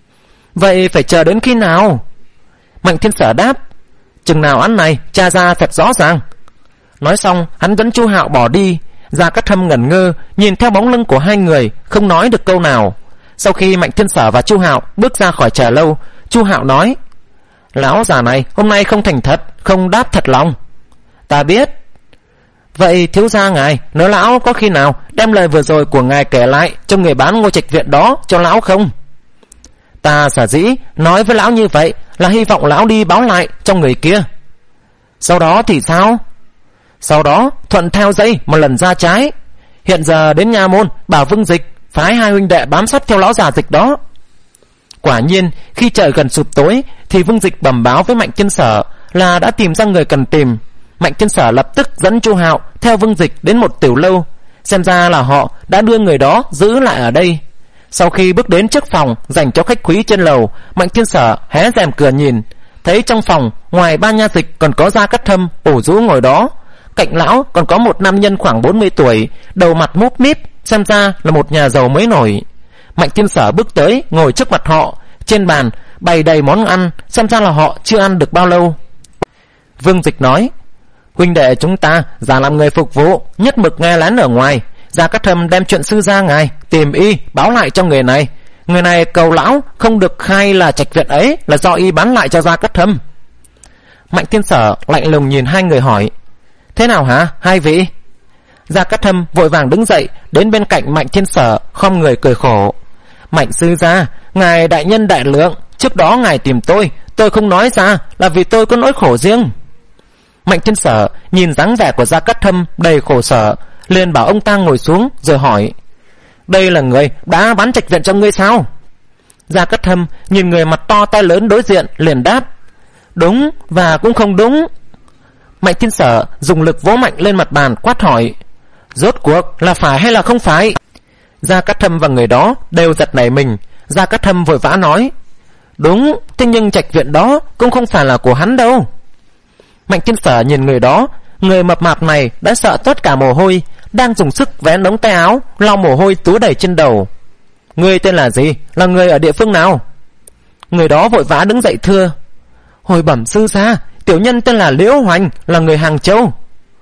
"Vậy phải chờ đến khi nào?" Mạnh Thiên Sở đáp: "Chừng nào án này tra ra thật rõ ràng." Nói xong hắn dẫn Chu Hạo bỏ đi. Gia Cát Hâm ngẩn ngơ nhìn theo bóng lưng của hai người, không nói được câu nào. Sau khi Mạnh Thiên Sở và Chu Hạo bước ra khỏi trà lâu, Chu Hạo nói: "Lão già này hôm nay không thành thật, không đáp thật lòng." "Ta biết." "Vậy thiếu gia ngài, nói lão có khi nào đem lời vừa rồi của ngài kể lại cho người bán ngôi trạch viện đó cho lão không?" "Ta sở dĩ nói với lão như vậy là hy vọng lão đi báo lại cho người kia." "Sau đó thì sao?" "Sau đó thuận theo dây một lần ra trái. Hiện giờ đến nha môn bảo Vương Dịch phái hai huynh đệ bám sát theo lão già Dịch đó." Quả nhiên khi trời gần sụp tối thì Vương Dịch bẩm báo với Mạnh Thiên Sở là đã tìm ra người cần tìm. Mạnh Thiên Sở lập tức dẫn Chu Hạo theo Vương Dịch đến một tiểu lâu, xem ra là họ đã đưa người đó giữ lại ở đây. Sau khi bước đến trước phòng dành cho khách quý trên lầu, Mạnh Thiên Sở hé rèm cửa nhìn, thấy trong phòng ngoài ba nha dịch còn có Gia Cát Hâm ủ rũ ngồi đó. Cạnh lão còn có một nam nhân khoảng bốn mươi tuổi, đầu mặt múp míp, xem ra là một nhà giàu mới nổi. Mạnh Thiên Sở bước tới ngồi trước mặt họ, trên bàn bày đầy món ăn, xem ra là họ chưa ăn được bao lâu. Vương Dịch nói: "Huynh đệ chúng ta giả làm người phục vụ, nhất mực nghe lén ở ngoài. Gia Cát Hâm đem chuyện sư gia ngài tìm y báo lại cho người này. Người này cầu lão không được khai là trạch viện ấy là do y bán lại cho Gia Cát Hâm." Mạnh Thiên Sở lạnh lùng nhìn hai người hỏi: "Thế nào hả hai vị?" Gia Cát Hâm vội vàng đứng dậy đến bên cạnh Mạnh Thiên Sở, khom người cười khổ: "Mạnh sư gia, ngài đại nhân đại lượng, trước đó ngài tìm tôi, tôi không nói ra là vì tôi có nỗi khổ riêng." Mạnh Thiên Sở nhìn dáng vẻ của Gia Cát Hâm đầy khổ sở, liền bảo ông ta ngồi xuống rồi hỏi: "Đây là người đã bán trạch viện cho ngươi sao?" Gia Cát Hâm nhìn người mặt to tay lớn đối diện liền đáp: "Đúng và cũng không đúng." Mạnh Thiên Sở dùng lực vỗ mạnh lên mặt bàn quát hỏi: "Rốt cuộc là phải hay là không phải?" Gia Cát Hâm và người đó đều giật nảy mình. Gia Cát Hâm vội vã nói: Đúng, thế nhưng trạch viện đó cũng không phải là của hắn đâu. Mạnh Thiên Sở nhìn người đó. Người mập mạp này đã sợ toát cả mồ hôi, đang dùng sức vén đống tay áo, lau mồ hôi túa đầy trên đầu. Ngươi tên là gì? Là người ở địa phương nào? Người đó vội vã đứng dậy thưa: Hồi bẩm sư gia, tiểu nhân tên là Liễu Hoành, là người Hàng Châu.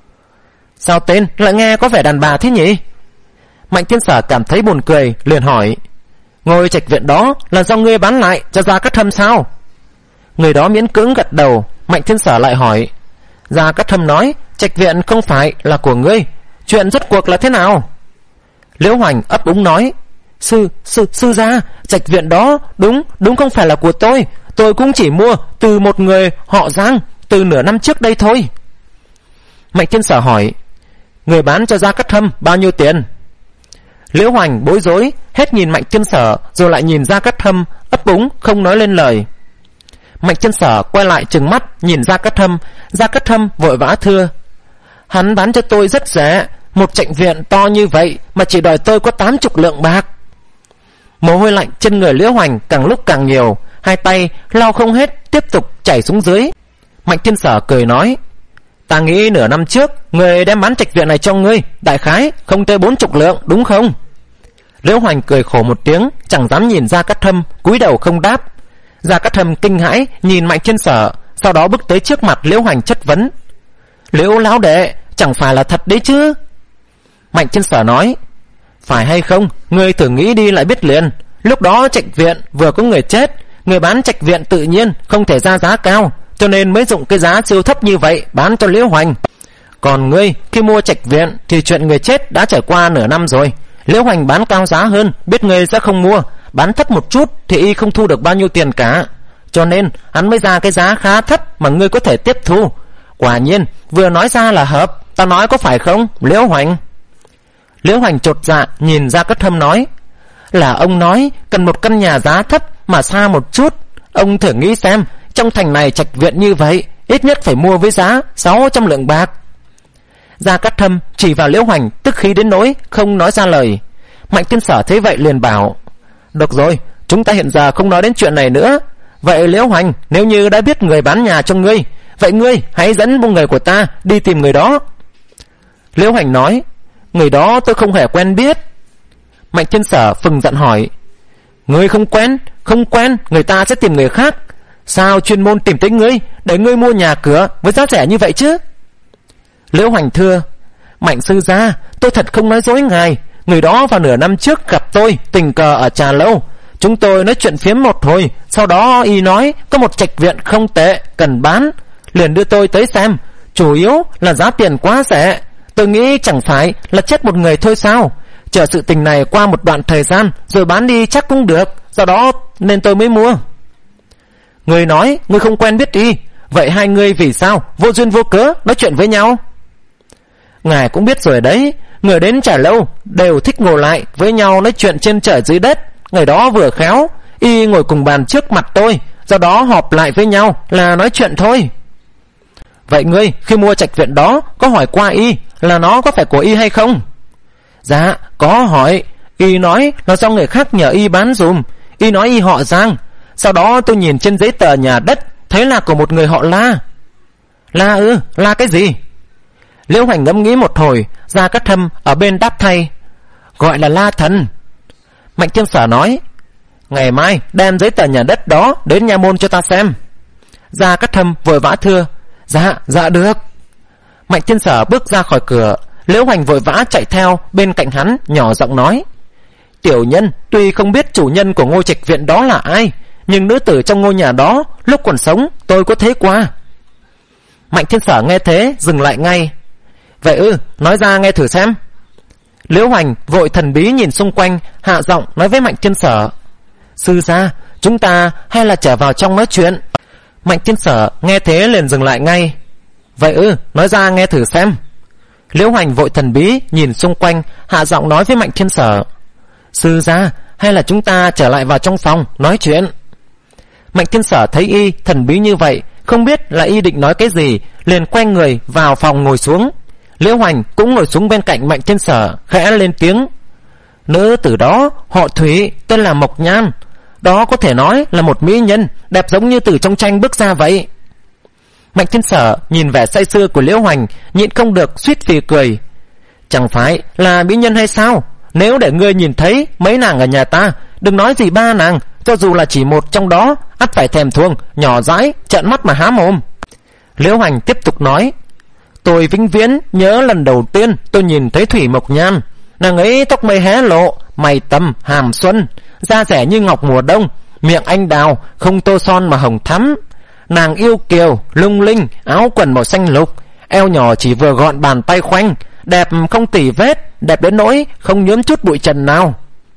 Sao tên lại nghe có vẻ đàn bà thế nhỉ? Mạnh Thiên Sở cảm thấy buồn cười, liền hỏi: Ngôi trạch viện đó là do ngươi bán lại cho Gia Cát Thâm sao? Người đó miễn cưỡng gật đầu. Mạnh Thiên Sở lại hỏi: Gia Cát Thâm nói trạch viện không phải là của ngươi, chuyện rốt cuộc là thế nào? Liễu Hoành ấp úng nói: Sư, sư, sư gia, trạch viện đó đúng, đúng không phải là của tôi. Tôi cũng chỉ mua từ một người họ Giang từ nửa năm trước đây thôi. Mạnh Thiên Sở hỏi: Người bán cho Gia Cát Thâm bao nhiêu tiền? Liễu Hoành bối rối, hết nhìn Mạnh Thiên Sở rồi lại nhìn Gia Cát Thâm, ấp úng không nói lên lời. Mạnh Thiên Sở quay lại trừng mắt nhìn Gia Cát Thâm. Gia Cát Thâm vội vã thưa: Hắn bán cho tôi rất rẻ, một trạch viện to như vậy mà chỉ đòi tôi có tám chục lượng bạc. Mồ hôi lạnh trên người Liễu Hoành càng lúc càng nhiều, hai tay lau không hết, tiếp tục chảy xuống dưới. Mạnh Thiên Sở cười nói: Ta nghĩ nửa năm trước người đem bán trạch viện này cho ngươi, đại khái không tới bốn chục lượng, đúng không? Liễu Hoành cười khổ một tiếng, chẳng dám nhìn Gia Cát Thâm, cúi đầu không đáp. Gia Cát Thâm kinh hãi nhìn Mạnh Thiên Sở, sau đó bước tới trước mặt Liễu Hoành chất vấn: Liễu lão đệ, chẳng phải là thật đấy chứ? Mạnh Thiên Sở nói: Phải hay không, ngươi thử nghĩ đi lại biết liền. Lúc đó trạch viện vừa có người chết, người bán trạch viện tự nhiên không thể ra giá cao, cho nên mới dụng cái giá siêu thấp như vậy bán cho Liễu Hoành. Còn ngươi khi mua trạch viện thì chuyện người chết đã trải qua nửa năm rồi. Liễu Hoành bán cao giá hơn, biết ngươi sẽ không mua, bán thấp một chút thì y không thu được bao nhiêu tiền cả, cho nên hắn mới ra cái giá khá thấp mà ngươi có thể tiếp thu. Quả nhiên vừa nói ra là hợp, ta nói có phải không Liễu Hoành? Liễu Hoành chột dạ nhìn Gia Cát Thâm nói: Là ông nói cần một căn nhà giá thấp mà xa một chút. Ông thử nghĩ xem, trong thành này trạch viện như vậy ít nhất phải mua với giá sáu trăm lượng bạc. Gia Cát Thâm chỉ vào Liễu Hoành, tức khí đến nỗi không nói ra lời. Mạnh Thiên Sở thấy vậy liền bảo: Được rồi, chúng ta hiện giờ không nói đến chuyện này nữa. Vậy Liễu Hoành, nếu như đã biết người bán nhà cho ngươi, vậy ngươi hãy dẫn một người của ta đi tìm người đó. Liễu Hoành nói: Người đó tôi không hề quen biết. Mạnh Thiên Sở phừng giận hỏi: Ngươi không quen? Không quen người ta sẽ tìm người khác. Sao chuyên môn tìm tới ngươi để ngươi mua nhà cửa với giá rẻ như vậy chứ? Liễu Hoành thưa: Mạnh sư gia, tôi thật không nói dối ngài. Người đó vào nửa năm trước gặp tôi tình cờ ở trà lâu. Chúng tôi nói chuyện phiếm một hồi, sau đó y nói có một trạch viện không tệ cần bán, liền đưa tôi tới xem. Chủ yếu là giá tiền quá rẻ. Tôi nghĩ chẳng phải là chết một người thôi sao? Chờ sự tình này qua một đoạn thời gian rồi bán đi chắc cũng được, do đó nên tôi mới mua. Người nói người không quen biết y, vậy hai người vì sao vô duyên vô cớ nói chuyện với nhau? Ngài cũng biết rồi đấy, người đến trà lâu đều thích ngồi lại với nhau nói chuyện trên trời dưới đất. Ngày đó vừa khéo y ngồi cùng bàn trước mặt tôi, do đó họp lại với nhau là nói chuyện thôi. Vậy ngươi khi mua trạch viện đó có hỏi qua y là nó có phải của y hay không? Dạ có hỏi. Y nói là do người khác nhờ y bán dùm. Y nói y họ Giang. Sau đó tôi nhìn trên giấy tờ nhà đất thấy là của một người họ La. La ư? La cái gì? Liễu Hoành ngẫm nghĩ một hồi. Gia Cát Thâm ở bên đáp thay: Gọi là La Thần. Mạnh Thiên Sở nói: Ngày mai đem giấy tờ nhà đất đó đến nha môn cho ta xem. Gia Cát Thâm vội vã thưa: Dạ, dạ được. Mạnh Thiên Sở bước ra khỏi cửa. Liễu Hoành vội vã chạy theo bên cạnh hắn, nhỏ giọng nói: Tiểu nhân tuy không biết chủ nhân của ngôi trạch viện đó là ai, nhưng nữ tử trong ngôi nhà đó lúc còn sống tôi có thấy qua. Mạnh Thiên Sở nghe thế dừng lại ngay. Vậy ư, nói ra nghe thử xem. Liễu Hoành vội thần bí nhìn xung quanh, hạ giọng nói với Mạnh Thiên Sở: Sư gia, chúng ta hay là trở vào trong nói chuyện. Mạnh Thiên Sở nghe thế liền dừng lại ngay. Vậy ư, nói ra nghe thử xem. Liễu Hoành vội thần bí nhìn xung quanh, hạ giọng nói với Mạnh Thiên Sở: Sư gia, hay là chúng ta trở lại vào trong phòng nói chuyện. Mạnh Thiên Sở thấy y thần bí như vậy, không biết là y định nói cái gì, liền quay người vào phòng ngồi xuống. Liễu Hoành cũng ngồi xuống bên cạnh Mạnh Thiên Sở, khẽ lên tiếng: Nữ tử đó họ Thủy, tên là Mộc Nhan, Đó có thể nói là một mỹ nhân, đẹp giống như từ trong tranh bước ra vậy. Mạnh Thiên Sở nhìn vẻ say sưa của Liễu Hoành, nhịn không được suýt phì cười. Chẳng phải là mỹ nhân hay sao? Nếu để ngươi nhìn thấy mấy nàng ở nhà ta, đừng nói gì ba nàng, cho dù là chỉ một trong đó, ắt phải thèm thuồng, nhỏ dãi, trợn mắt mà há mồm. Liễu Hoành tiếp tục nói, tôi vĩnh viễn nhớ lần đầu tiên tôi nhìn thấy Thủy Mộc Nhan. Nàng ấy tóc mây hé lộ, mày tầm hàm xuân, da rẻ như ngọc mùa đông, miệng anh đào, không tô son mà hồng thắm. Nàng yêu kiều, lung linh, áo quần màu xanh lục, eo nhỏ chỉ vừa gọn bàn tay khoanh, đẹp không tỉ vết, đẹp đến nỗi không nhuốm chút bụi trần nào.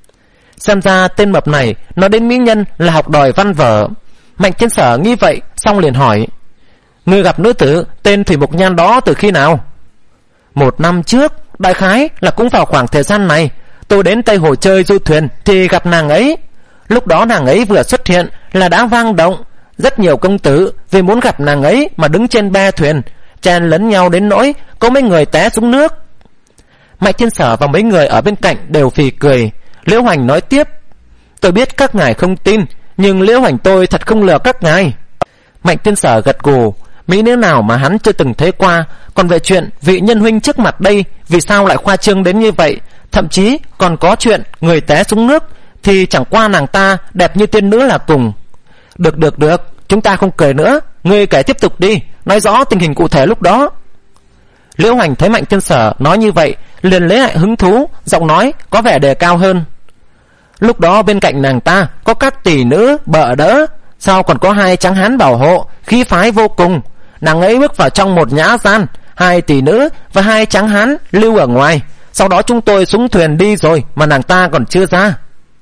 Xem ra tên mập này nói đến mỹ nhân là học đòi văn vở. Mạnh Thiên Sở nghĩ vậy, xong liền hỏi, ngươi gặp nữ tử tên Thủy Mộc Nhan đó từ khi nào? Một năm trước, đại khái là cũng vào khoảng thời gian này, tôi đến Tây Hồ chơi du thuyền thì gặp nàng ấy. Lúc đó nàng ấy vừa xuất hiện là đã vang động, rất nhiều công tử vì muốn gặp nàng ấy mà đứng trên be thuyền, chen lấn nhau đến nỗi có mấy người té xuống nước. Mạnh Thiên Sở và mấy người ở bên cạnh đều phì cười. Liễu Hoành nói tiếp, tôi biết các ngài không tin, nhưng Liễu Hoành tôi thật không lừa các ngài. Mạnh Thiên Sở gật gù, mỹ nữ nào mà hắn chưa từng thấy qua. Còn về chuyện vị nhân huynh trước mặt đây vì sao lại khoa trương đến như vậy, thậm chí còn có chuyện người té xuống nước, thì chẳng qua nàng ta đẹp như tiên nữ là cùng. Được được được, chúng ta không cười nữa, ngươi kể tiếp tục đi, nói rõ tình hình cụ thể lúc đó. Liễu Hoành thấy Mạnh Thiên Sở nói như vậy, liền lấy lại hứng thú, giọng nói có vẻ đề cao hơn. Lúc đó bên cạnh nàng ta có các tỷ nữ bợ đỡ, sau còn có hai tráng hán bảo hộ, khí phái vô cùng. Nàng ấy bước vào trong một nhã gian, hai tỷ nữ và hai tráng hán lưu ở ngoài. Sau đó chúng tôi xuống thuyền đi rồi mà nàng ta còn chưa ra.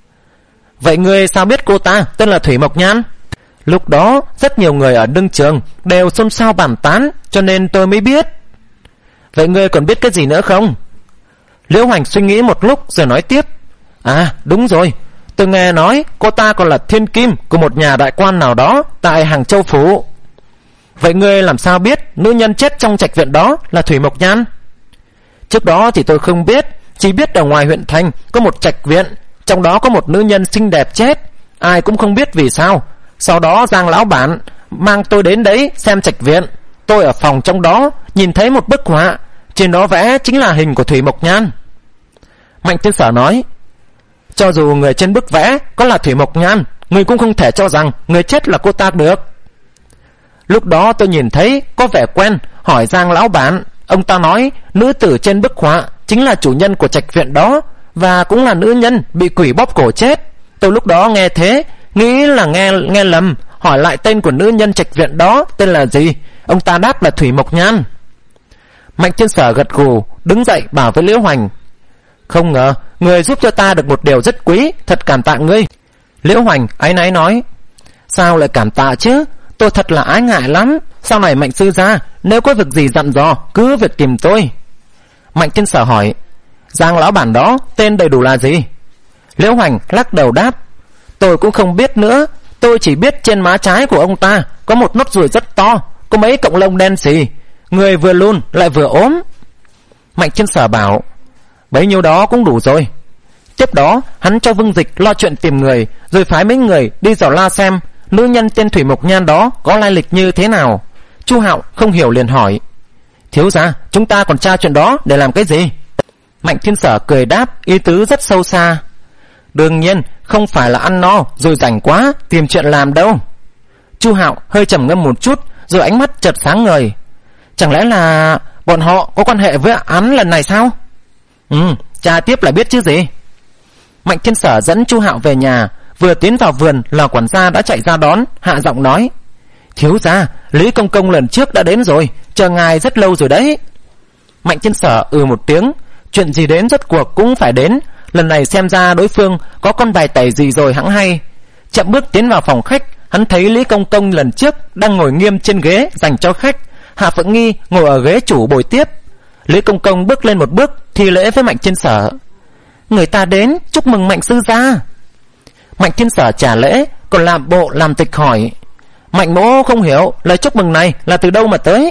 Vậy ngươi sao biết cô ta tên là Thủy Mộc Nhan? Lúc đó rất nhiều người ở đương trường đều xôn xao bàn tán, cho nên tôi mới biết. Vậy ngươi còn biết cái gì nữa không? Liễu Hoành suy nghĩ một lúc rồi nói tiếp, à đúng rồi, tôi nghe nói cô ta còn là thiên kim của một nhà đại quan nào đó tại Hàng Châu Phủ. Vậy ngươi làm sao biết nữ nhân chết trong trạch viện đó là Thủy Mộc Nhan? Trước đó thì tôi không biết, chỉ biết ở ngoài huyện thành có một trạch viện, trong đó có một nữ nhân xinh đẹp chết, ai cũng không biết vì sao. Sau đó Giang lão bản mang tôi đến đấy xem trạch viện. Tôi ở phòng trong đó nhìn thấy một bức họa, trên đó vẽ chính là hình của Thủy Mộc Nhan. Mạnh Thiên Sở nói, cho dù người trên bức vẽ có là Thủy Mộc Nhan, người cũng không thể cho rằng người chết là cô ta được. Lúc đó tôi nhìn thấy có vẻ quen, hỏi Giang lão bản, ông ta nói nữ tử trên bức họa chính là chủ nhân của trạch viện đó, và cũng là nữ nhân bị quỷ bóp cổ chết. Tôi lúc đó nghe thế, nghĩ là nghe nghe lầm, hỏi lại tên của nữ nhân trạch viện đó tên là gì. Ông ta đáp là Thủy Mộc Nhan. Mạnh Thiên Sở gật gù, đứng dậy bảo với Liễu Hoành, không ngờ người giúp cho ta được một điều rất quý, thật cảm tạ ngươi. Liễu Hoành áy náy nói, sao lại cảm tạ chứ, tôi thật là ái ngại lắm. Sau này Mạnh sư gia nếu có việc gì dặn dò cứ việc tìm tôi. Mạnh Thiên Sở hỏi, Giang lão bản đó tên đầy đủ là gì? Liễu Hoành lắc đầu đáp, tôi cũng không biết nữa, tôi chỉ biết trên má trái của ông ta có một nốt ruồi rất to, có mấy cọng lông đen xì, người vừa lùn lại vừa ốm. Mạnh Thiên Sở bảo, bấy nhiêu đó cũng đủ rồi. Tiếp đó hắn cho Vương Dịch lo chuyện tìm người, rồi phái mấy người đi dò la xem nữ nhân tên Thủy Mộc Nhan đó có lai lịch như thế nào. Chu Hạo không hiểu liền hỏi, thiếu gia, chúng ta còn tra chuyện đó để làm cái gì? Mạnh Thiên Sở cười đáp, ý tứ rất sâu xa, đương nhiên không phải là ăn no rồi rảnh quá tìm chuyện làm đâu. Chu Hạo hơi trầm ngâm một chút, rồi ánh mắt chợt sáng ngời, chẳng lẽ là bọn họ có quan hệ với án lần này sao? Ừ, tra tiếp là biết chứ gì. Mạnh Thiên Sở dẫn Chu Hạo về nhà, vừa tiến vào vườn là quản gia đã chạy ra đón, hạ giọng nói, thiếu gia, Lý công công lần trước đã đến rồi, chờ ngài rất lâu rồi đấy. Mạnh Thiên Sở ừ một tiếng, chuyện gì đến rốt cuộc cũng phải đến, lần này xem ra đối phương có con bài tẩy gì rồi hẵng hay. Chậm bước tiến vào phòng khách, hắn thấy Lý công công lần trước đang ngồi nghiêm trên ghế dành cho khách, Hạ Phượng Nghi ngồi ở ghế chủ bồi tiếp. Lý công công bước lên một bước thi lễ với Mạnh Thiên Sở, người ta đến chúc mừng Mạnh sư gia. Mạnh Thiên Sở trả lễ, còn làm bộ làm tịch hỏi, Mạnh mỗ không hiểu lời chúc mừng này là từ đâu mà tới.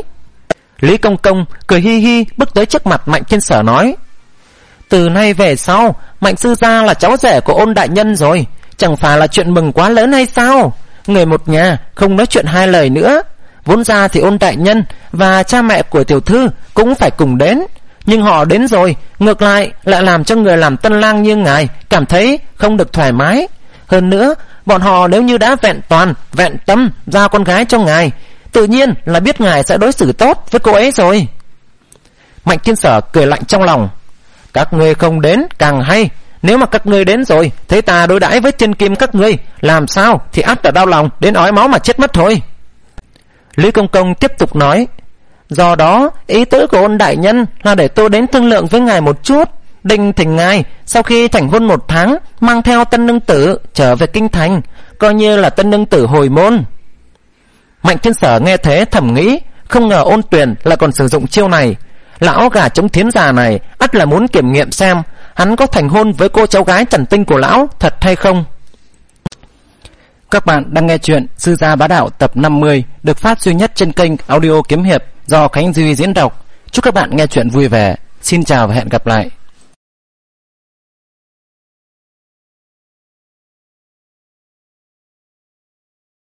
Lý công công cười hi hi bước tới trước mặt Mạnh Thiên Sở nói, từ nay về sau Mạnh sư gia là cháu rể của Ôn đại nhân rồi, chẳng phải là chuyện mừng quá lớn hay sao? Người một nhà không nói chuyện hai lời nữa. Vốn ra thì Ôn đại nhân và cha mẹ của tiểu thư cũng phải cùng đến, nhưng họ đến rồi ngược lại lại làm cho người làm tân lang như ngài cảm thấy không được thoải mái. Hơn nữa, bọn họ nếu như đã vẹn toàn vẹn tâm giao con gái cho ngài, tự nhiên là biết ngài sẽ đối xử tốt với cô ấy rồi. Mạnh Thiên Sở cười lạnh trong lòng. Các ngươi không đến càng hay. Nếu mà các ngươi đến rồi, thấy ta đối đãi với chân kim các ngươi, làm sao thì ắt là đau lòng đến ói máu mà chết mất thôi. Lý Công Công tiếp tục nói. Do đó, ý tứ của Ôn đại nhân là để tôi đến thương lượng với ngài một chút, định thỉnh ngài sau khi thành hôn một tháng mang theo tân nương tử trở về kinh thành, coi như là tân nương tử hồi môn. Mạnh Thiên Sở nghe thế thầm nghĩ, không ngờ Ôn Tuyền lại còn sử dụng chiêu này. Lão gà trống thiến già này ắt là muốn kiểm nghiệm xem hắn có thành hôn với cô cháu gái Trần Tinh của lão thật hay không. Các bạn đang nghe chuyện Sư Gia Bá Đạo tập năm mươi, được phát duy nhất trên kênh Audio Kiếm Hiệp do Khánh Duy diễn đọc. Chúc các bạn nghe chuyện vui vẻ. Xin chào và hẹn gặp lại.